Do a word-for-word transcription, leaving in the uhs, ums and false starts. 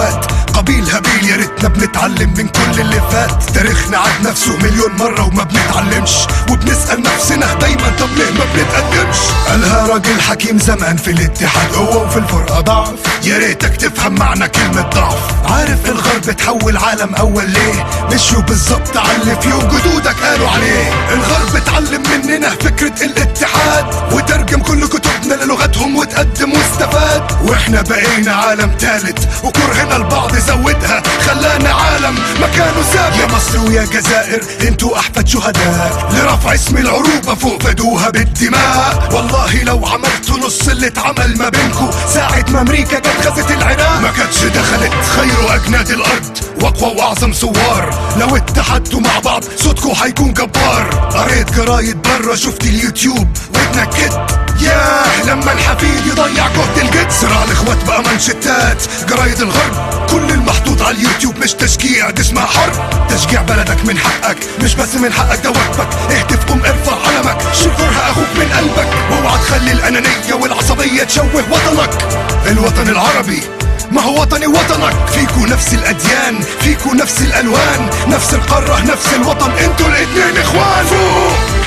اخوات قبيل هابيل، يا ريتنا بنتعلم من كل اللي فات. تاريخنا عاد نفسه مليون مرة وما بنتعلمش، وبنسأل نفسنا دايما طب ليه ما بنتقدمش. قالها راجل حكيم زمان، في الاتحاد قوة وفي الفرقة ضعف. يا ريتك تفهم معنى كلمة ضعف. عارف الغرب تحول عالم اول ليه؟ مشوا بالظبط على اللي في يوم جدودك قالوا عليه. الغرب اتعلم مننا فكرة الاتحاد، وترجم كل كتبنا للغتهم وتقدم واستفاد. واحنا بقينا عالم تالت، وكرهنا البعض زودها خلانا عالم مكانه ثابت. يا مصر ويا جزائر انتوا احفاد شهداء، لرفع اسم العروبة فوق فدوها بالدماء. والله لو عملتوا نص اللي اتعمل ما بينكو ساعة ما امريكا جت غزت العراق، ما كانتش دخلت خير اجناد الارض واقوى واعظم ثوار. لو اتحدتوا مع بعض صوتكو هيكون جبار. قريت جرايد برا، شفت اليوتيوب واتنكدت، ياه لما الحفيد يضيع جهد الجد. صراع الاخوات بقى منشتات جرايد الغرب، كل المحطوط على اليوتيوب مش تشجيع، دي اسمها حرب. تشجيع بلدك من حقك، مش بس من حقك ده واجبك. اهتف قوم ارفع علمك، شكرها اخوك من قلبك. واوعى تخلي الانانية والعصبية تشوه وطنك. الوطن العربي ما هو وطني وطنك، فيكو نفس الاديان، فيكو نفس الالوان، نفس القارة نفس الوطن، انتوا الاتنين اخوان. فوق